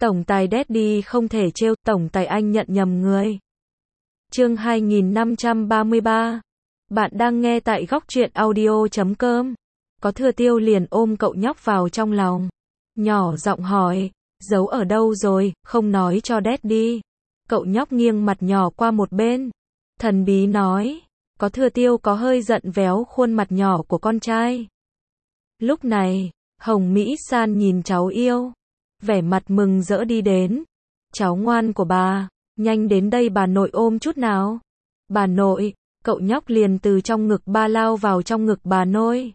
Tổng tài Daddy không thể trêu, tổng tài anh nhận nhầm người. Chương 2533. Bạn đang nghe tại góc truyện audio.com. Có Thừa Tiêu liền ôm cậu nhóc vào trong lòng, nhỏ giọng hỏi, giấu ở đâu rồi, không nói cho Daddy. Cậu nhóc nghiêng mặt nhỏ qua một bên, thần bí nói. Có Thừa Tiêu có hơi giận véo khuôn mặt nhỏ của con trai. Lúc này, Hồng Mỹ San nhìn cháu yêu, vẻ mặt mừng rỡ đi đến. Cháu ngoan của bà, nhanh đến đây bà nội ôm chút nào. Bà nội, cậu nhóc liền từ trong ngực ba lao vào trong ngực bà nội.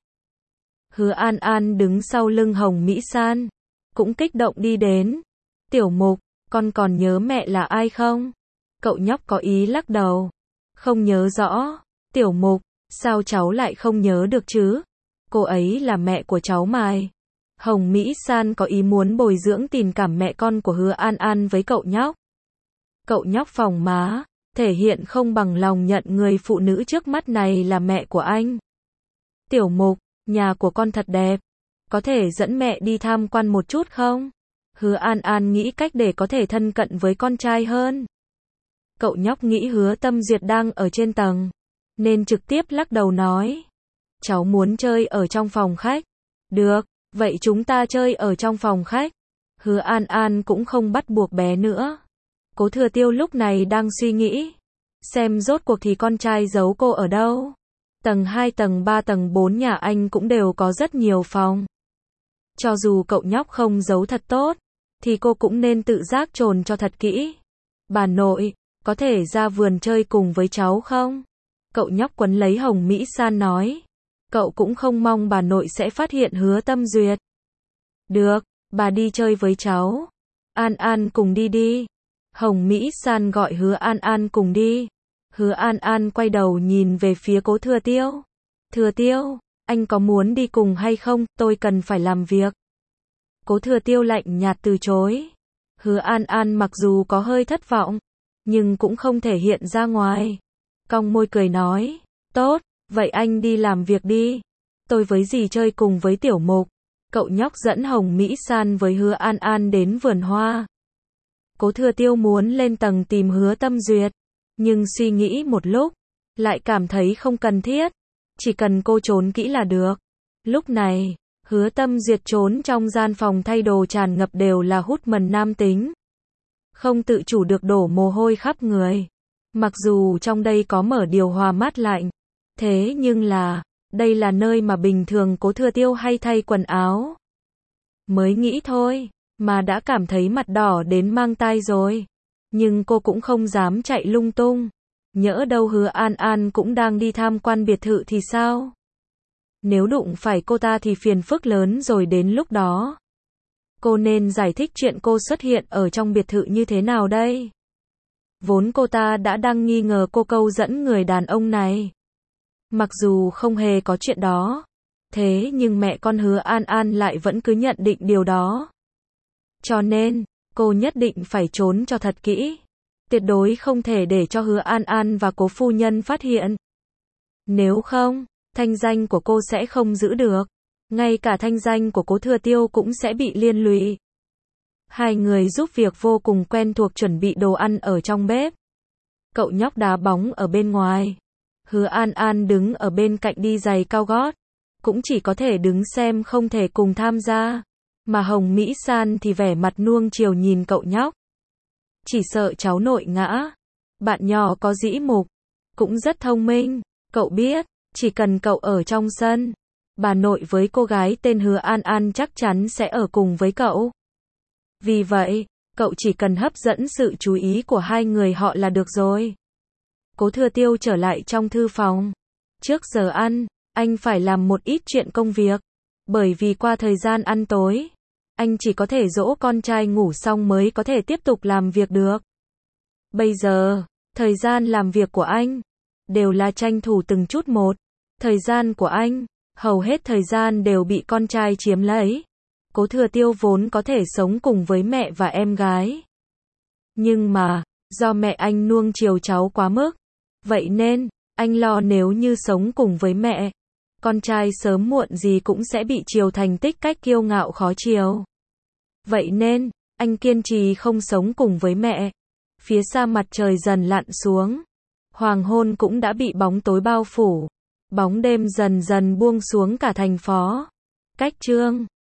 Hứa An An đứng sau lưng Hồng Mỹ San, cũng kích động đi đến. Tiểu Mục, con còn nhớ mẹ là ai không? Cậu nhóc có ý lắc đầu. Không nhớ rõ. Tiểu Mục, sao cháu lại không nhớ được chứ? Cô ấy là mẹ của cháu mài. Hồng Mỹ San có ý muốn bồi dưỡng tình cảm mẹ con của Hứa An An với cậu nhóc. Cậu nhóc phồng má, thể hiện không bằng lòng nhận người phụ nữ trước mắt này là mẹ của anh. Tiểu Mục, nhà của con thật đẹp. Có thể dẫn mẹ đi tham quan một chút không? Hứa An An nghĩ cách để có thể thân cận với con trai hơn. Cậu nhóc nghĩ Hứa Tâm Duyệt đang ở trên tầng, nên trực tiếp lắc đầu nói. Cháu muốn chơi ở trong phòng khách. Được, vậy chúng ta chơi ở trong phòng khách. Hứa An An cũng không bắt buộc bé nữa. Cố Thừa Tiêu lúc này đang suy nghĩ, xem rốt cuộc thì con trai giấu cô ở đâu. Tầng 2, tầng 3, tầng 4 nhà anh cũng đều có rất nhiều phòng. Cho dù cậu nhóc không giấu thật tốt, thì cô cũng nên tự giác chồn cho thật kỹ. Bà nội, có thể ra vườn chơi cùng với cháu không? Cậu nhóc quấn lấy Hồng Mỹ San nói. Cậu cũng không mong bà nội sẽ phát hiện Hứa Tâm Duyệt. Được, bà đi chơi với cháu. An An cùng đi đi. Hồng Mỹ San gọi Hứa An An cùng đi. Hứa An An quay đầu nhìn về phía Cố Thừa Tiêu. Thừa Tiêu, anh có muốn đi cùng hay không? Tôi cần phải làm việc. Cố Thừa Tiêu lạnh nhạt từ chối. Hứa An An mặc dù có hơi thất vọng, nhưng cũng không thể hiện ra ngoài. Cong môi cười nói, tốt, vậy anh đi làm việc đi. Tôi với dì chơi cùng với Tiểu Mục. Cậu nhóc dẫn Hồng Mỹ San với Hứa An An đến vườn hoa. Cố Thừa Tiêu muốn lên tầng tìm Hứa Tâm Duyệt, nhưng suy nghĩ một lúc, lại cảm thấy không cần thiết. Chỉ cần cô trốn kỹ là được. Lúc này, Hứa Tâm Duyệt trốn trong gian phòng thay đồ tràn ngập đều là hút mần nam tính. Không tự chủ được đổ mồ hôi khắp người. Mặc dù trong đây có mở điều hòa mát lạnh, thế nhưng đây là nơi mà bình thường Cố Thừa Tiêu hay thay quần áo. Mới nghĩ thôi, mà đã cảm thấy mặt đỏ đến mang tai rồi. Nhưng cô cũng không dám chạy lung tung. Nhỡ đâu Hứa An An cũng đang đi tham quan biệt thự thì sao? Nếu đụng phải cô ta thì phiền phức lớn rồi đến lúc đó. Cô nên giải thích chuyện cô xuất hiện ở trong biệt thự như thế nào đây? Vốn cô ta đã đang nghi ngờ cô câu dẫn người đàn ông này. Mặc dù không hề có chuyện đó, thế nhưng mẹ con Hứa An An lại vẫn cứ nhận định điều đó. Cho nên, cô nhất định phải trốn cho thật kỹ. Tuyệt đối không thể để cho Hứa An An và Cố phu nhân phát hiện. Nếu không, thanh danh của cô sẽ không giữ được. Ngay cả thanh danh của Cố Thừa Tiêu cũng sẽ bị liên lụy. Hai người giúp việc vô cùng quen thuộc chuẩn bị đồ ăn ở trong bếp. Cậu nhóc đá bóng ở bên ngoài. Hứa An An đứng ở bên cạnh đi giày cao gót. Cũng chỉ có thể đứng xem không thể cùng tham gia. Mà Hồng Mỹ San thì vẻ mặt nuông chiều nhìn cậu nhóc. Chỉ sợ cháu nội ngã. Bạn nhỏ có dĩ mục, cũng rất thông minh. Cậu biết, chỉ cần cậu ở trong sân, bà nội với cô gái tên Hứa An An chắc chắn sẽ ở cùng với cậu. Vì vậy, cậu chỉ cần hấp dẫn sự chú ý của hai người họ là được rồi. Cố Thừa Tiêu trở lại trong thư phòng. Trước giờ ăn, anh phải làm một ít chuyện công việc. Bởi vì qua thời gian ăn tối, anh chỉ có thể dỗ con trai ngủ xong mới có thể tiếp tục làm việc được. Bây giờ, thời gian làm việc của anh đều là tranh thủ từng chút một. Thời gian của anh, hầu hết thời gian đều bị con trai chiếm lấy. Cố Thừa Tiêu vốn có thể sống cùng với mẹ và em gái. Nhưng mà, do mẹ anh nuông chiều cháu quá mức. Vậy nên, anh lo nếu như sống cùng với mẹ, con trai sớm muộn gì cũng sẽ bị chiều thành tích cách kiêu ngạo khó chiều. Vậy nên, Anh kiên trì không sống cùng với mẹ. Phía xa mặt trời dần lặn xuống. Hoàng hôn cũng đã bị bóng tối bao phủ. Bóng đêm dần dần buông xuống cả thành phố. Cách chương